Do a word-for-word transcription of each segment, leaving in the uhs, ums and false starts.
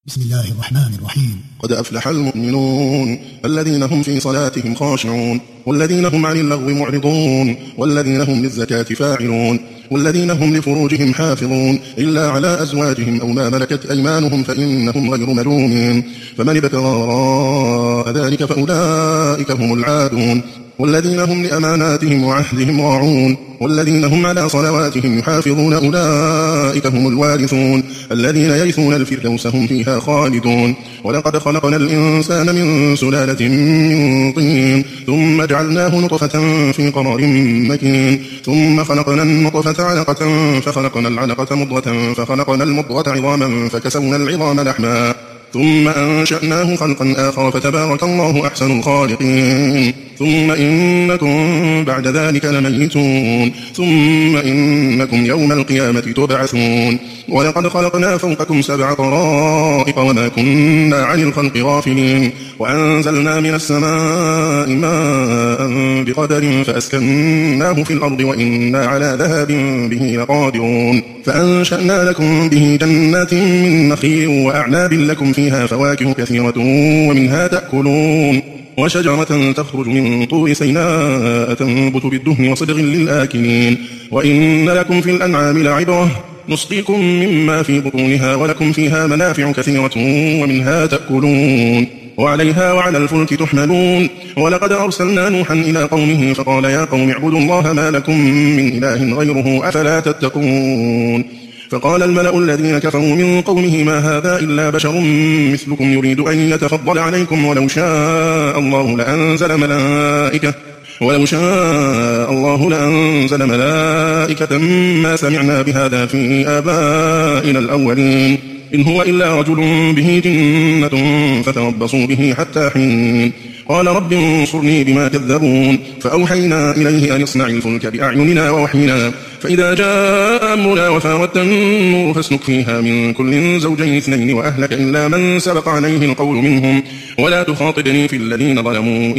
بسم الله الرحمن الرحيم. قد أفلح المؤمنون الذين هم في صلاتهم خاشعون والذين هم عن اللغو معرضون والذين هم للزكاة فاعلون والذين هم لفروجهم حافظون إلا على أزواجهم أو ما ملكت أيمانهم فإنهم غير ملومين فمن ابتغى وراء ذلك فأولئك هم العادون والذين هم لأماناتهم وعهدهم راعون والذين هم على صلواتهم يحافظون أولئك هم الوارثون الذين يرثون الفردوس هم فيها خالدون. ولقد خلقنا الإنسان من سلالة من طين ثم جعلناه نطفة في قرار مكين ثم خلقنا النطفة علقة فخلقنا العلقة مضغة فخلقنا المضغة عظاما فكسونا العظام لحما ثم أنشأناه خلقا آخر فتبارك الله أحسن الخالقين. ثم إنكم بعد ذلك لميتون ثم إنكم يوم القيامة تبعثون. ولقد خلقنا فوقكم سبع طرائق وما كنا عن الخلق غافلين وأنزلنا من السماء ماء بقدر فأسكناه في الأرض وإنا على ذهاب به لقادرون. فأنشأنا لكم به جنات من نخيل وأعناب لكم فيها فواكه كثيرة ومنها تأكلون وشجرة تخرج من طور سيناء تنبت بالدهن وصدغ للآكلين وإن لكم في الأنعام لعبرة نسقيكم مما في بطونها ولكم فيها منافع كثيرة ومنها تأكلون وعليها وعلى الفلك تحملون. ولقد أرسلنا نوحا إلى قومه فقال يا قوم اعبدوا الله ما لكم من إله غيره أفلا تتقون. فقال الملأ الذين كفروا من قومه ما هذا إلا بشر مثلكم يريد أن يتفضل عليكم ولو شاء الله لأنزل ملائكة ولو شاء الله لأنزل ملائكة ما سمعنا بهذا في آبائنا الأولين إن هو إلا رجل به جنة فتربصوا به حتى حين. قال رب انصرني بما كذبون فأوحينا إليه أن يصنع الفلك بأعيننا ووحينا فإذا جاء أمرنا وفارت النور فاسلك فيها من كل زوجين اثنين وأهلك إلا من سبق عليه القول منهم ولا تخاطبني في الذين ظلموا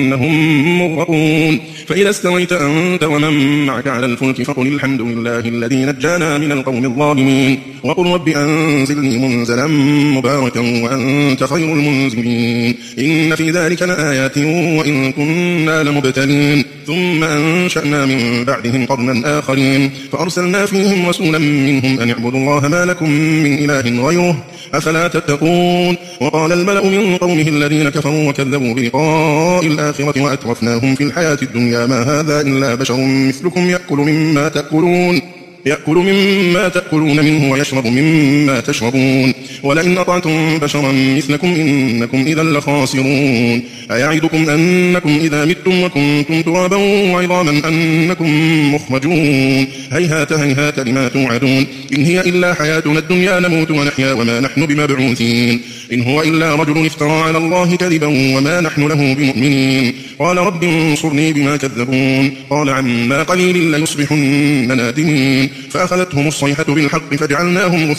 إنهم مغرقون. فإذا استويت أنت ومن معك على الفلك فقل الحمد لله الذي نجانا من القوم الظالمين وقل رب أنزلني منزلا مباركا وأنت خير المنزلين إن في ذلك لآيات وإن كنا لمبتلين. ثم أنشأنا من بعدهم قرنا آخرين فأرسلنا فيهم رسولا منهم أن اعبدوا الله ما لكم من إله غيره أفلا تتقون. وقال الملأ من قومه الذين كفروا وكذبوا بلقاء الآخرة وأترفناهم في الحياة الدنيا ما هذا إلا بشر مثلكم يأكل مما تأكلون يأكل مما تأكلون منه ويشرب مما تشربون ولئن أطعتم بشرا مثلكم إنكم إذا لخاسرون. أيعدكم أنكم إذا متم وكنتم ترابا وعظاما أنكم مخرجون هيهات هيهات لما توعدون إن هي إلا حياتنا الدنيا نموت ونحيا وما نحن بمبعوثين إن هو إلا رجل افترى على الله كذبا وما نحن له بمؤمنين. قال رب انصرني بما كذبون قال عما قليل ليصبحن نادمين فأخذتهم الصيحة بالحق فجعلناهم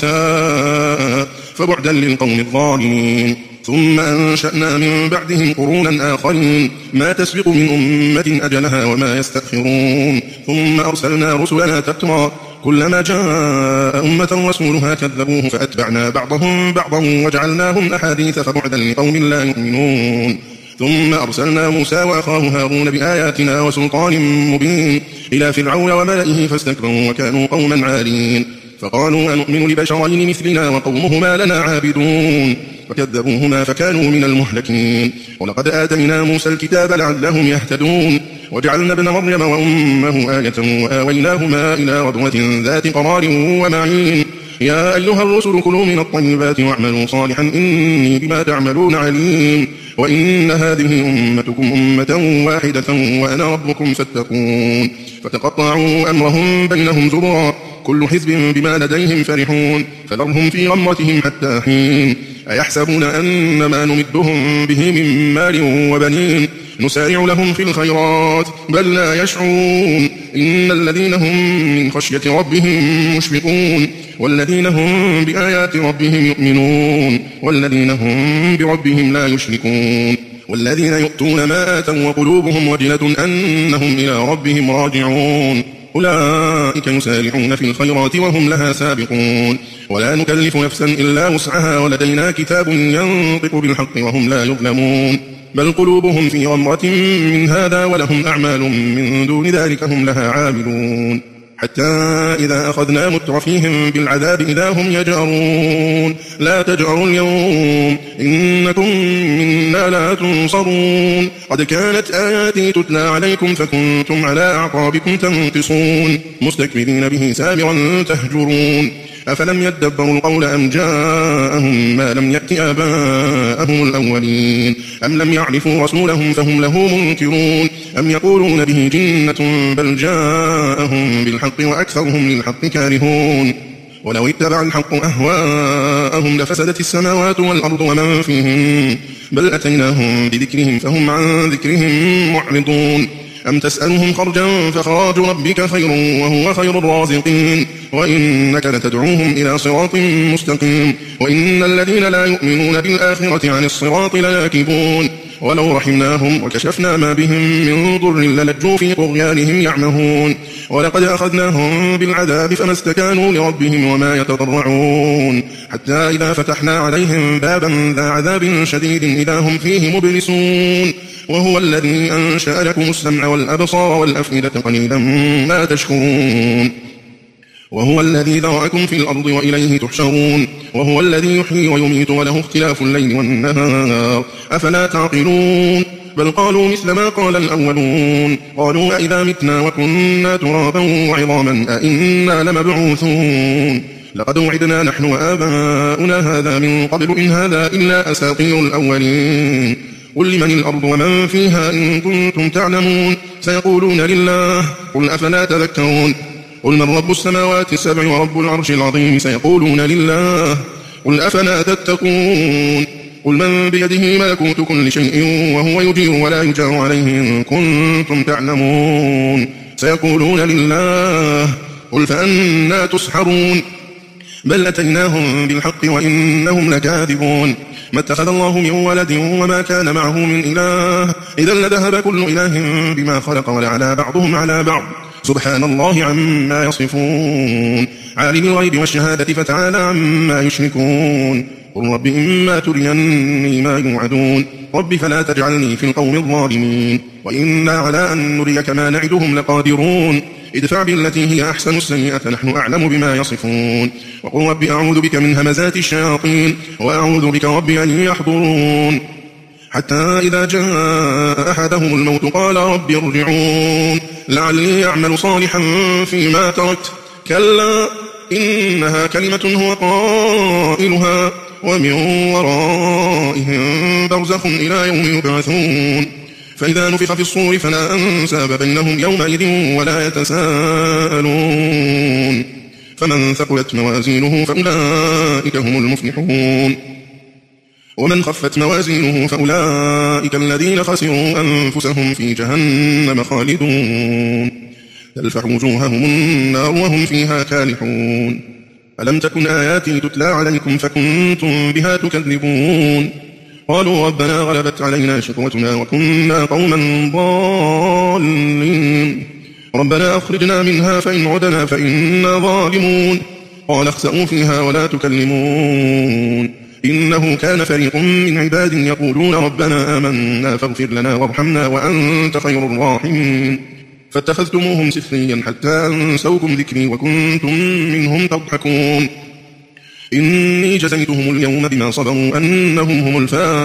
غثاء فبعدا للقوم الظالمين. ثم أنشأنا من بعدهم قرونا آخرين ما تسبق من أمة أجلها وما يستأخرون ثم أرسلنا رسلنا تترى كلما جاء أمة رسولها كذبوه فأتبعنا بعضهم بعضا وجعلناهم أحاديث فبعدا لقوم لا يؤمنون. ثم أرسلنا موسى وأخاه هارون بآياتنا وسلطان مبين إلى فرعون وملئه فاستكبروا وكانوا قوما عالين فقالوا أنؤمن لبشرين مثلنا وقومهما لنا عابدون فكذبوهما فكانوا من المهلكين. ولقد آتينا موسى الكتاب لعلهم يهتدون وجعلنا ابن مريم وأمه آية وآويناهما إلى ربوة ذات قرار ومعين. يا أيها الرسل كلوا من الطيبات واعملوا صالحا إني بما تعملون عليم وإن هذه أمتكم أمة واحدة وأنا ربكم فاتقون. فتقطعوا أمرهم بينهم زبرا كل حزب بما لديهم فرحون فذرهم في غمرتهم حتى حين. أيحسبون أن ما نمدهم به من مال وبنين نسارع لهم في الخيرات بل لا يشعرون إن الذين هم من خشية ربهم مشفقون والذين هم بآيات ربهم يؤمنون والذين هم بربهم لا يشركون والذين يؤتون ما آتوا وقلوبهم وجلة أنهم إلى ربهم راجعون أولئك يسارعون في الخيرات وهم لها سابقون ولا نكلف نفسا إلا وسعها ولدينا كتاب ينطق بالحق وهم لا يظلمون بل قلوبهم في غمرة من هذا ولهم أعمال من دون ذلك هم لها عاملون حتى إذا أخذنا مترفيهم بالعذاب إذا هم يجأرون لا تجأروا اليوم إنكم منا لا تنصرون قد كانت آياتي تتلى عليكم فكنتم على أعقابكم تنقصون مستكبرين به سامرا تهجرون أفلم يدبروا القول أم جاءهم ما لم يأت آباءهم الأولين أم لم يعرفوا رسولهم فهم له منكرون أم يقولون به جنة بل جاءهم بالحق وأكثرهم للحق كارهون ولو اتبع الحق أهواءهم لفسدت السماوات والأرض ومن فيهم بل أتيناهم بذكرهم فهم عن ذكرهم معرضون أم تسألهم خرجا فخراج ربك خير وهو خير الرازقين وإنك لتدعوهم إلى صراط مستقيم وإن الذين لا يؤمنون بالآخرة عن الصراط لياكبون ولو رحمناهم وكشفنا ما بهم من ضر للجوا في طغيانهم يعمهون ولقد أخذناهم بالعذاب فما استكانوا لربهم وما يتضرعون حتى إذا فتحنا عليهم بابا ذا عذاب شديد إذا هم فيه مبلسون وهو الذي أنشأ لكم السمع والأبصار والأفئدة قليلا ما تشكرون وهو الذي ذرأكم في الأرض وإليه تحشرون وهو الذي يحيي ويميت وله اختلاف الليل والنهار أفلا تعقلون بل قالوا مثل ما قال الأولون قالوا أئذا متنا وكنا ترابا وعظاما أئنا لمبعوثون لقد وعدنا نحن وآباؤنا هذا من قبل إن هذا إلا أساطير الأولين قل لمن الأرض ومن فيها إن كنتم تعلمون سيقولون لله قل أفلا تذكرون قل من رب السماوات السبع ورب العرش العظيم سيقولون لله قل أفلا تتقون قل من بيده ملكوت كل شيء وهو يجير ولا يجار عليه إن كنتم تعلمون سيقولون لله قل فأنا تسحرون بل أتيناهم بالحق وإنهم لكاذبون ما اتخذ الله من ولد وما كان معه من إله إذا لذهب كل إله بما خلق ولعلى بعضهم على بعض سبحان الله عما يصفون عالم الغيب والشهادة فتعالى عما يشركون قل رب إما تريني ما يوعدون رب فلا تجعلني في القوم الظالمين وإنا على أن نريك ما نعدهم لقادرون ادفع بالتي هي أحسن السيئة نحن أعلم بما يصفون وقل رب أعوذ بك من همزات الشياطين وأعوذ بك رب أن يحضرون حتى إذا جاء أحدهم الموت قال رب ارجعون لعلي أعمل صالحا فيما تركت كلا إنها كلمة هو قائلها ومن ورائهم برزخ إلى يوم يبعثون فإذا نفخ في الصور فلا أنساب بينهم يومئذ ولا يتساءلون فمن ثقلت موازينه فأولئك هم المفلحون ومن خفت موازينه فأولئك الذين خسروا أنفسهم في جهنم خالدون تلفح وجوههم النار وهم فيها كالحون ألم تكن آياتي تتلى عليكم فكنتم بها تكذبون قالوا ربنا غلبت علينا شقوتنا وكنا قوما ضالين ربنا أخرجنا منها فإن عدنا فإنا ظالمون قال اخسئوا فيها ولا تكلمون إنه كان فريق من عباد يقولون ربنا آمنا فاغفر لنا وارحمنا وأنت خير الراحمين فاتخذتموهم سخريا حتى أنسوكم ذكري وكنتم منهم تضحكون إني جزيتهم اليوم بما صبروا أنهم هم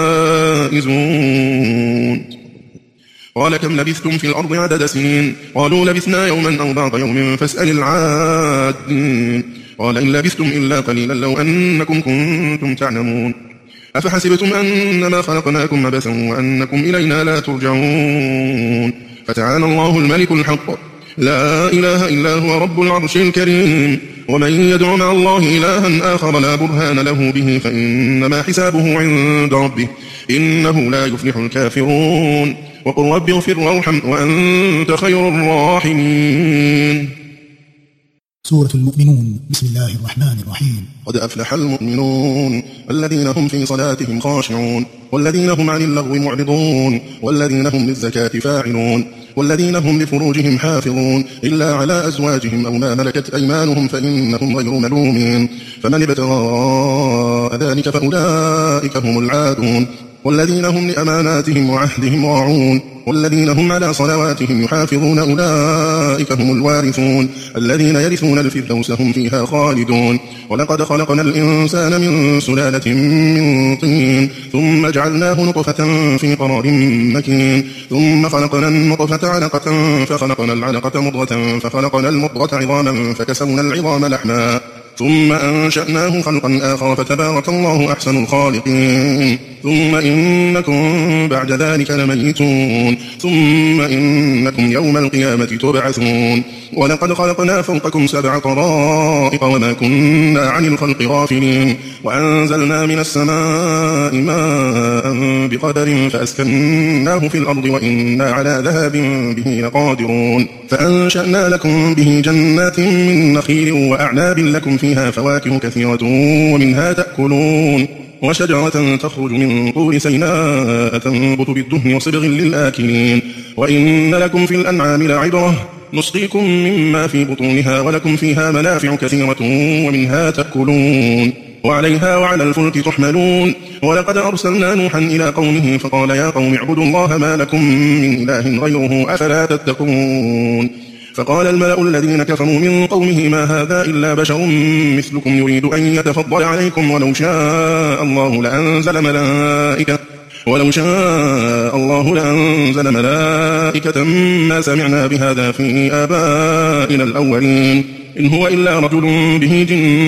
الفائزون قال كم لبثتم في الأرض عدد سنين قالوا لبثنا يوما أو بعض يوم فاسأل العادين قال إن لبثتم إلا قليلا لو أنكم كنتم تعلمون أفحسبتم أنما خلقناكم عبثا وأنكم إلينا لا ترجعون فتعالى الله الملك الحق لا إله إلا هو رب العرش الكريم ومن يدع مع الله إلها آخر لا برهان له به فإنما حسابه عند ربه إنه لا يفلح الكافرون وقل رب اغفر وارحم وأنت خير الراحمين. سورة المؤمنون. بسم الله الرحمن الرحيم. قد أفلح المؤمنون الذين هم في صلاتهم خاشعون والذين هم عن اللغو معرضون والذين هم للزكاة فاعلون والذين هم لفروجهم حافظون إلا على أزواجهم أو ما ملكت أيمانهم فإنهم غير ملومين فمن ابتغاء ذلك فأولئك هم العادون والذين هم لأماناتهم وعهدهم راعون والذين هم على صلواتهم يحافظون أولئك هم الوارثون الذين يرثون الفردوس هم فيها خالدون ولقد خلقنا الإنسان من سلالة من طين ثم جعلناه نطفة في قرار مكين ثم خلقنا النطفة علقة فخلقنا العلقة مضغة فخلقنا المضغة عظاما فكسونا العظام لحما ثم أنشأناه خلقا آخر فتبارك الله أحسن الخالقين ثم إنكم بعد ذلك لميتون ثم إنكم يوم القيامة تبعثون ولقد خلقنا فوقكم سبع طرائق وما كنا عن الخلق غافلين وأنزلنا من السماء ماء بقدر فأسكناه في الأرض وإنا على ذهاب به لقادرون فأنشأنا لكم به جنات من نخيل وأعناب لكم فيها فواكه كثيرة ومنها تأكلون وشجرة تخرج من طور سيناء تنبت بالدهن وصبغ للآكلين وإن لكم في الأنعام لعبرة نسقيكم مما في بطونها ولكم فيها منافع كثيرة ومنها تأكلون وعليها وعلى الفلك تحملون ولقد أرسلنا نوحا إلى قومه فقال يا قوم اعبدوا الله ما لكم من إله غيره أفلا تتقون فقال الملأ الذين كفروا من قومه ما هذا إلا بشر مثلكم يريد أن يتفضل عليكم ولو شاء الله لأنزل ملائكة ولو شاء الله لأنزل ملائكة ما سمعنا بهذا في آبائنا الأولين إن هو إلا رجل به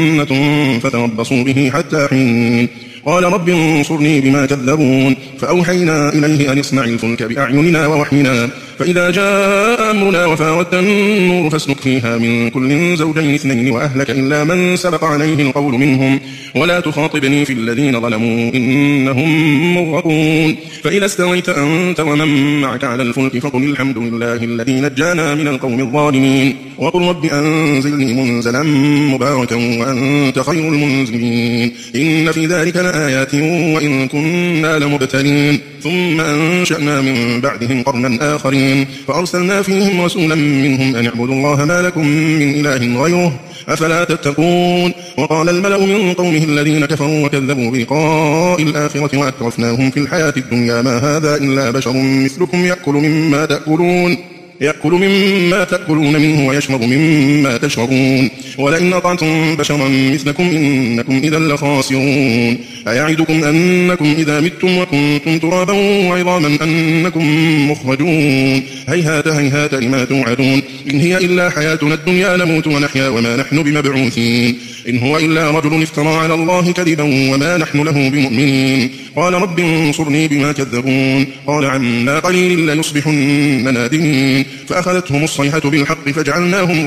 جنة فتربصوا به حتى حين قال رب انصرني بما كذبون فأوحينا إليه أن اصنع الفلك بأعيننا ووحينا فإذا جاء أمرنا وفاردت النور فاسلك فيها من كل زوجين اثنين وأهلك إلا من سبق عليه القول منهم ولا تخاطبني في الذين ظلموا إنهم مغرقون فإذا استويت أنت ومن معك على الفلك فقل الحمد لله الذي نجانا من القوم الظالمين وقل رب أنزلني منزلا مباركا وأنت خير المنزلين إن في ذلك لآيات وإن كنا لمبتلين ثم أنشأنا من بعدهم قرنا آخرين فأرسلنا فيهم رسولا منهم أن اعبدوا الله ما لكم من إله غيره أفلا تتقون وقال الملأ من قومه الذين كفروا وكذبوا بلقاء الآخرة وأترفناهم في الحياة الدنيا ما هذا إلا بشر مثلكم يأكل مما تأكلون يأكل مما تأكلون منه ويشرب مما تشربون ولئن أطعتم بشرا مثلكم إنكم إذا لخاسرون أيعدكم أنكم إذا متم وكنتم ترابا وعظاما أنكم مخرجون هيهات هيهات لما توعدون إن هي إلا حياتنا الدنيا نموت ونحيا وما نحن بمبعوثين إن هو إلا رجل افترى على الله كذبا وما نحن له بمؤمنين قال رب انصرني بما كذبون قال عما قليل ليصبحن نادمين فأخذتهم الصيحة بالحق فجعلناهم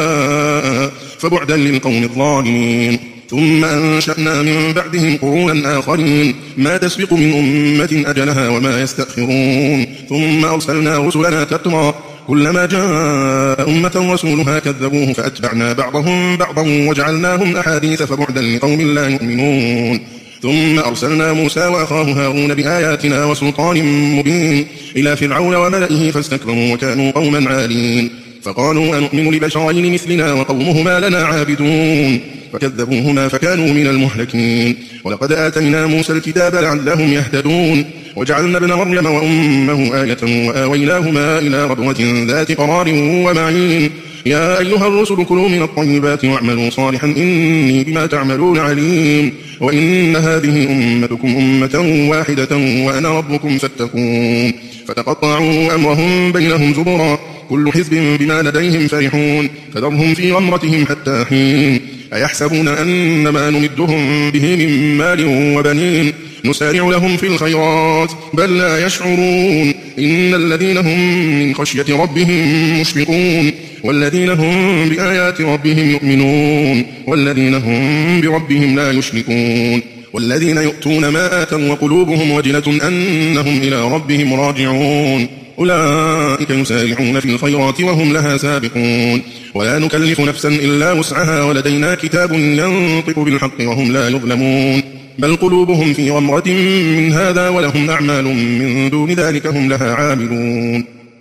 غثاء فبعدا للقوم الظالمين ثم أنشأنا من بعدهم قرونا آخرين ما تسبق من أمة أجلها وما يستأخرون ثم أرسلنا رسلنا تترى كلما جاء أمة رسولها كذبوه فأتبعنا بعضهم بعضا وجعلناهم أحاديث فبعدا لقوم لا يؤمنون ثم أرسلنا موسى وأخاه هارون بآياتنا وسلطان مبين إلى فرعون وملئه فاستكبروا وكانوا قوما عالين فقالوا أنؤمن لبشرين مثلنا وقومهما لنا عابدون فكذبوهما فكانوا من المهلكين ولقد آتينا موسى الكتاب لعلهم يهتدون وجعلنا ابن مريم وأمه آية وآويناهما إلى ربوة ذات قرار ومعين يا أيها الرسل كلوا من الطيبات واعملوا صالحا إني بما تعملون عليم وإن هذه أمتكم أمة واحدة وأنا ربكم فاتقون فتقطعوا أمرهم بينهم زبرا كل حزب بما لديهم فرحون فذرهم في غمرتهم حتى حين أيحسبون أن ما نمدهم به من مال وبنين نسارع لهم في الخيرات بل لا يشعرون إن الذين هم من خشية ربهم مشفقون والذين هم بآيات ربهم يؤمنون والذين هم بربهم لا يشركون والذين يؤتون ما آتوا وقلوبهم وجلة أنهم إلى ربهم راجعون أولئك يسارعون في الخيرات وهم لها سابقون ولا نكلف نفسا إلا وسعها ولدينا كتاب ينطق بالحق وهم لا يظلمون بل قلوبهم في غمرة من هذا ولهم أعمال من دون ذلك هم لها عاملون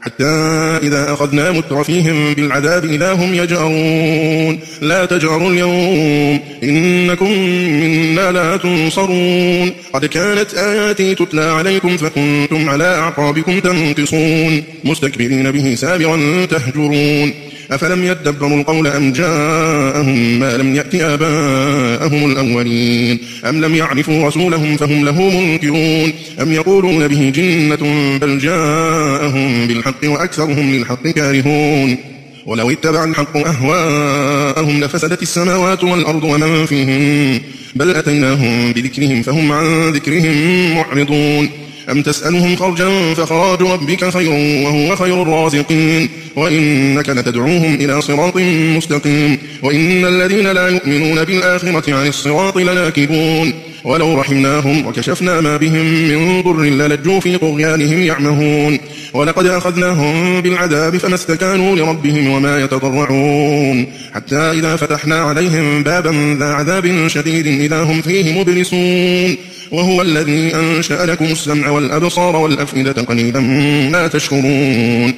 حتى إذا أخذنا مترفيهم بالعذاب إذا هم يجأرون لا تجأروا اليوم إنكم منا لا تنصرون قد كانت آياتي تتلى عليكم فكنتم على أعقابكم تنقصون مستكبرين به سابرا تهجرون أفلم يدبروا القول أم جاءهم ما لم يأت آباءهم الأولين أم لم يعرفوا رسولهم فهم له منكرون أم يقولون به جنة بل جاءهم بالحق وأكثرهم للحق كارهون ولو اتبع الحق أهواءهم لفسدت السماوات والأرض ومن فيهم بل أتيناهم بذكرهم فهم عن ذكرهم معرضون أم تسألهم خرجا فخراج ربك خير وهو خير الرازقين وإنك لتدعوهم إلى صراط مستقيم وإن الذين لا يؤمنون بالآخرة عن الصراط لناكبون ولو رحمناهم وكشفنا ما بهم من ضر للجوا في طغيانهم يعمهون ولقد أخذناهم بالعذاب فما استكانوا لربهم وما يتضرعون حتى إذا فتحنا عليهم بابا ذا عذاب شديد إذا هم فيه مبلسون وهو الذي أنشأ لكم السمع والأبصار والأفئدة قليلا ما تشكرون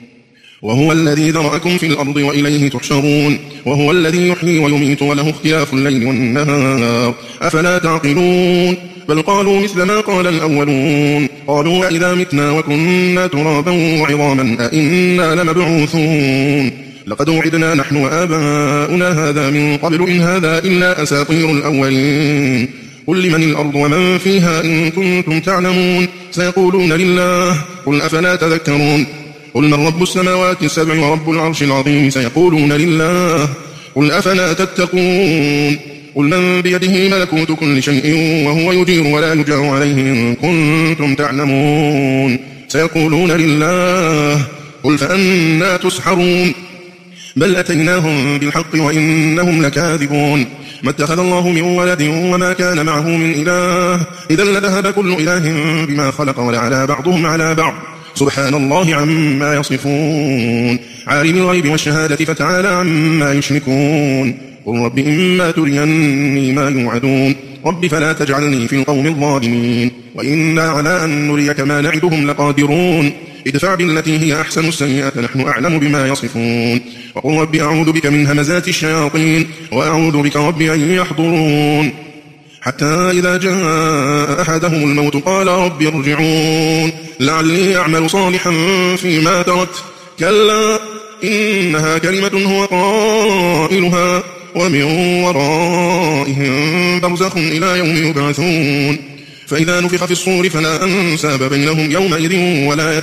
وهو الذي ذرأكم في الأرض وإليه تحشرون وهو الذي يحيي ويميت وله اختلاف الليل والنهار أفلا تعقلون بل قالوا مثل ما قال الأولون قالوا إذا متنا وكنا ترابا وعظاما أئنا لمبعوثون لقد وعدنا نحن وآباؤنا هذا من قبل إن هذا إلا أساطير الأولين قل لمن الأرض ومن فيها إن كنتم تعلمون سيقولون لله قل أفلا تذكرون قل من رب السماوات السبع ورب العرش العظيم سيقولون لله قل أفلا تتقون قل من بيده ملكوت كل شيء وهو يجير ولا يجار عليه إن كنتم تعلمون سيقولون لله قل فأنا تسحرون بل أتيناهم بالحق وإنهم لكاذبون ما اتخذ الله من ولد وما كان معه من إله إذا لذهب كل إله بما خلق ولعلى بعضهم على بعض سبحان الله عما يصفون عالم الغيب والشهادة فتعالى عما يشركون قل رب إما تريني ما يوعدون رب فلا تجعلني في القوم الظالمين وإنا على أن نريك ما نعدهم لقادرون ادفع بالتي هي أحسن السيئة نحن أعلم بما يصفون وقل رب أعوذ بك من همزات الشياطين وأعوذ بك رب أن يحضرون حتى إذا جاء أحدهم الموت قال رب ارجعون لعلي أعمل صالحا فيما تركت كلا إنها كلمة هو قائلها ومن ورائهم برزخ إلى يوم يبعثون فإذا نفخ في الصور فلا أنساب بينهم يومئذ ولا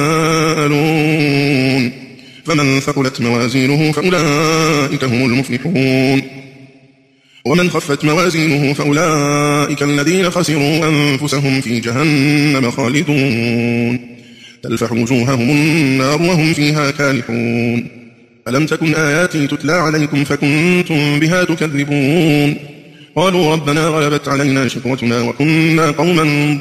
يتساءلون فمن ثقلت موازينه فأولئك هم المفلحون ومن خفت موازينه فأولئك الذين خسروا أنفسهم في جهنم خالدون تلفح وجوههم النار وهم فيها كالحون ألم تكن آياتي تتلى عليكم فكنتم بها تكذبون قالوا ربنا غلبت علينا شقوتنا وكنا قوما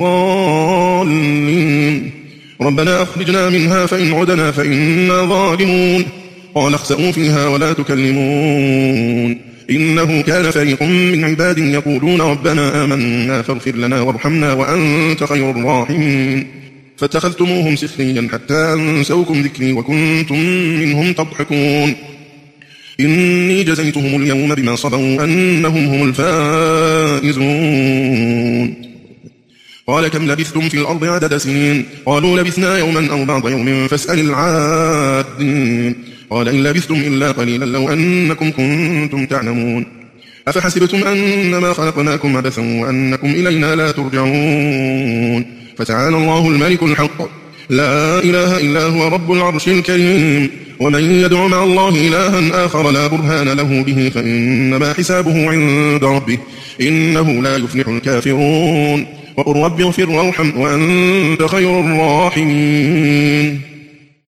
ضالين ربنا أخرجنا منها فإن عدنا فإنا ظالمون قال اخسئوا فيها ولا تكلمون إنه كان فريق من عباد يقولون ربنا آمنا فاغفر لنا وارحمنا وأنت خير الراحمين فاتخذتموهم سخريا حتى أنسوكم ذكري وكنتم منهم تضحكون إني جزيتهم اليوم بما صبروا أنهم هم الفائزون قال كم لبثتم في الأرض عدد سنين قالوا لبثنا يوما أو بعض يوم فاسأل العادين قال إن لبثتم إلا قليلا لو أنكم كنتم تعلمون أفحسبتم أنما خلقناكم عبثا وأنكم إلينا لا ترجعون فتعالى الله الملك الحق لا إله إلا هو رب العرش الكريم ومن يدع مع الله إلها آخر لا برهان له به فإنما حسابه عند ربه إنه لا يفلح الكافرون وقل رب اغفر وارحم وأنت خير الراحمين